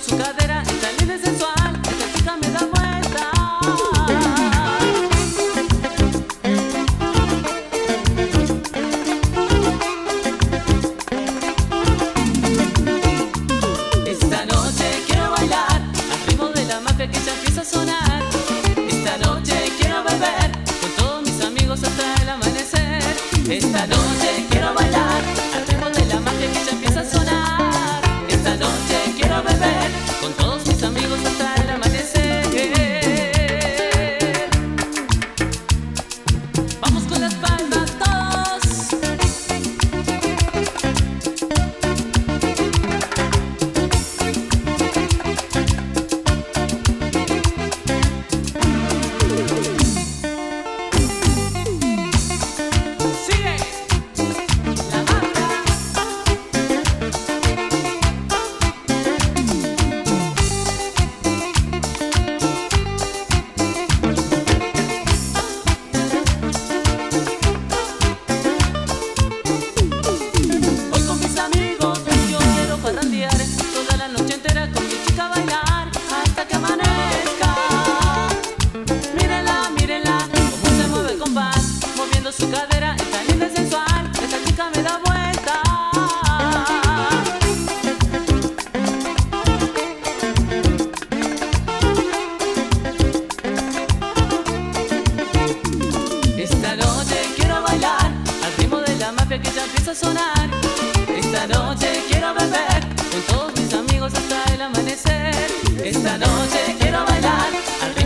su cadera, está linda y sensual, esta chica me da vuelta. Esta noche quiero bailar al ritmo de la mafia que ya empieza a sonar. Esta noche quiero beber con todos mis amigos hasta el amanecer. Esta noche quiero bailar al ritmo de la mafia que ya empieza a sonar. Esta noche quiero beber con todos mis amigos hasta el amanecer. Vamos con las palmas todos. Sigue la banda. Hoy con mis amigos yo quiero parrandear toda la noche entera con mi chica bailar hasta que amanezca. Mírenla, mírenla, cómo se mueve el compás, moviendo su cadera, está linda y sensual, esta chica me da vuelta. Esta noche quiero bailar al ritmo de la mafia que ya empieza a sonar. Esta noche quiero beber con todos mis amigos hasta el amanecer. Esta noche quiero bailar al